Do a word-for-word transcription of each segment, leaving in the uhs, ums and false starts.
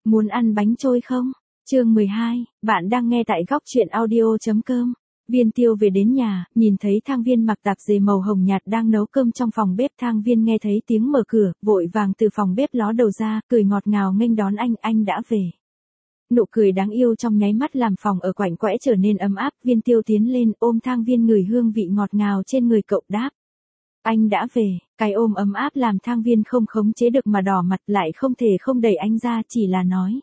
Muốn ăn bánh trôi không? Chương mười hai, bạn đang nghe tại góc truyện audio chấm com. Viên Tiêu về đến nhà, nhìn thấy Thang Viên mặc tạp dề màu hồng nhạt đang nấu cơm trong phòng bếp. Thang Viên nghe thấy tiếng mở cửa, vội vàng từ phòng bếp ló đầu ra, cười ngọt ngào nghênh đón anh, anh đã về. Nụ cười đáng yêu trong nháy mắt làm phòng ở quạnh quẽ trở nên ấm áp. Viên Tiêu tiến lên ôm Thang Viên ngửi hương vị ngọt ngào trên người cậu, đáp: Anh đã về. Cái ôm ấm áp làm Thang Viên không khống chế được mà đỏ mặt, lại không thể không đẩy anh ra, chỉ là nói: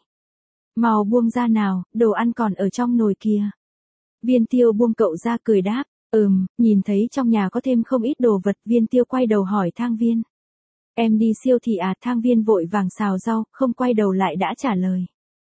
Mau buông ra nào, đồ ăn còn ở trong nồi kìa. Viên Tiêu buông cậu ra, cười đáp: Ừm. Nhìn thấy trong nhà có thêm không ít đồ vật, Viên Tiêu quay đầu hỏi Thang Viên: Em đi siêu thị à? Thang Viên vội vàng xào rau, không quay đầu lại đã trả lời: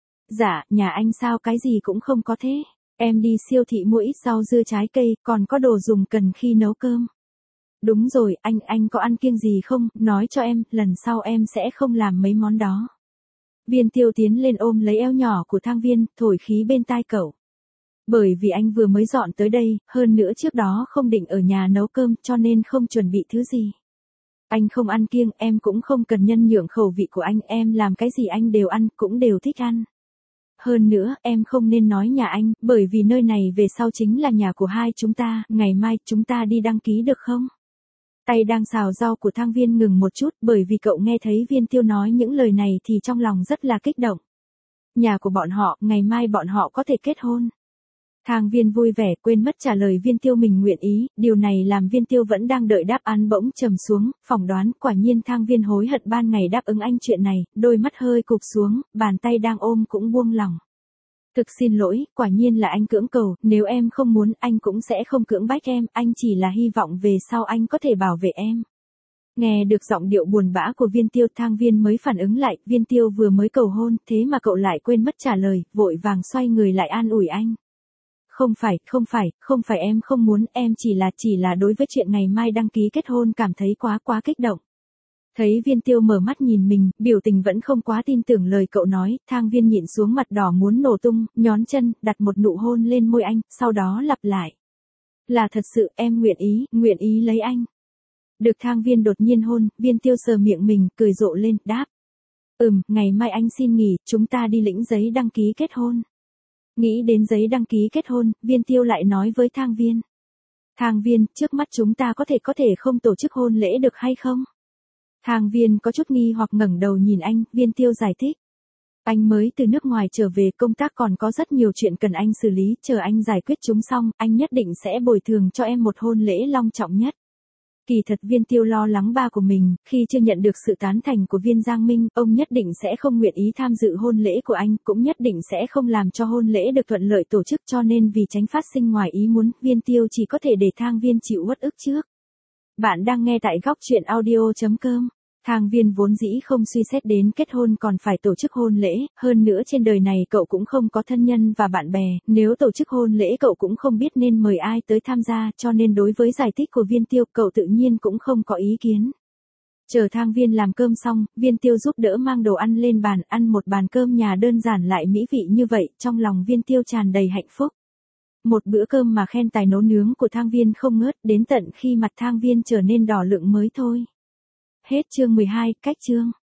Dạ, nhà anh sao cái gì cũng không có thế. Em đi siêu thị mua ít rau dưa trái cây, còn có đồ dùng cần khi nấu cơm. Đúng rồi, anh, anh có ăn kiêng gì không? Nói cho em, lần sau em sẽ không làm mấy món đó. Viên Tiêu tiến lên ôm lấy eo nhỏ của Thang Viên, thổi khí bên tai cậu. Bởi vì anh vừa mới dọn tới đây, hơn nữa trước đó không định ở nhà nấu cơm, cho nên không chuẩn bị thứ gì. Anh không ăn kiêng, em cũng không cần nhân nhượng khẩu vị của anh, em làm cái gì anh đều ăn, cũng đều thích ăn. Hơn nữa, em không nên nói nhà anh, bởi vì nơi này về sau chính là nhà của hai chúng ta, ngày mai chúng ta đi đăng ký được không? Tay đang xào rau của Thang Viên ngừng một chút, bởi vì cậu nghe thấy Viên Tiêu nói những lời này thì trong lòng rất là kích động. Nhà của bọn họ, ngày mai bọn họ có thể kết hôn. Thang Viên vui vẻ, quên mất trả lời Viên Tiêu mình nguyện ý, điều này làm Viên Tiêu vẫn đang đợi đáp án bỗng trầm xuống, phỏng đoán, quả nhiên Thang Viên hối hận ban ngày đáp ứng anh chuyện này, đôi mắt hơi cụp xuống, bàn tay đang ôm cũng buông lỏng. Thực xin lỗi, quả nhiên là anh cưỡng cầu, nếu em không muốn anh cũng sẽ không cưỡng bách em, anh chỉ là hy vọng về sau anh có thể bảo vệ em. Nghe được giọng điệu buồn bã của Viên Tiêu, Thang Viên mới phản ứng lại, Viên Tiêu vừa mới cầu hôn, thế mà cậu lại quên mất trả lời, vội vàng xoay người lại an ủi anh. Không phải, không phải, không phải em không muốn, em chỉ là, chỉ là đối với chuyện ngày mai đăng ký kết hôn cảm thấy quá quá kích động. Thấy Viên Tiêu mở mắt nhìn mình, biểu tình vẫn không quá tin tưởng lời cậu nói, Thang Viên nhịn xuống mặt đỏ muốn nổ tung, nhón chân, đặt một nụ hôn lên môi anh, sau đó lặp lại: Là thật sự, em nguyện ý, nguyện ý lấy anh. Được Thang Viên đột nhiên hôn, Viên Tiêu sờ miệng mình, cười rộ lên, đáp: Ừm, ngày mai anh xin nghỉ, chúng ta đi lĩnh giấy đăng ký kết hôn. Nghĩ đến giấy đăng ký kết hôn, Viên Tiêu lại nói với Thang Viên: Thang Viên, trước mắt chúng ta có thể có thể không tổ chức hôn lễ được hay không? Thang Viên có chút nghi hoặc ngẩng đầu nhìn anh, Viên Tiêu giải thích: Anh mới từ nước ngoài trở về, công tác còn có rất nhiều chuyện cần anh xử lý, chờ anh giải quyết chúng xong, anh nhất định sẽ bồi thường cho em một hôn lễ long trọng nhất. Kỳ thật Viên Tiêu lo lắng ba của mình, khi chưa nhận được sự tán thành của Viên Giang Minh, ông nhất định sẽ không nguyện ý tham dự hôn lễ của anh, cũng nhất định sẽ không làm cho hôn lễ được thuận lợi tổ chức, cho nên vì tránh phát sinh ngoài ý muốn, Viên Tiêu chỉ có thể để Thang Viên chịu uất ức trước. Bạn đang nghe tại góc truyện audio chấm com. Thang Viên vốn dĩ không suy xét đến kết hôn còn phải tổ chức hôn lễ, hơn nữa trên đời này cậu cũng không có thân nhân và bạn bè, nếu tổ chức hôn lễ cậu cũng không biết nên mời ai tới tham gia, cho nên đối với giải thích của Viên Tiêu, cậu tự nhiên cũng không có ý kiến. Chờ Thang Viên làm cơm xong, Viên Tiêu giúp đỡ mang đồ ăn lên bàn, ăn một bàn cơm nhà đơn giản lại mỹ vị như vậy, trong lòng Viên Tiêu tràn đầy hạnh phúc. Một bữa cơm mà khen tài nấu nướng của Thang Viên không ngớt, đến tận khi mặt Thang Viên trở nên đỏ lựng mới thôi. Hết chương mười hai, cách chương.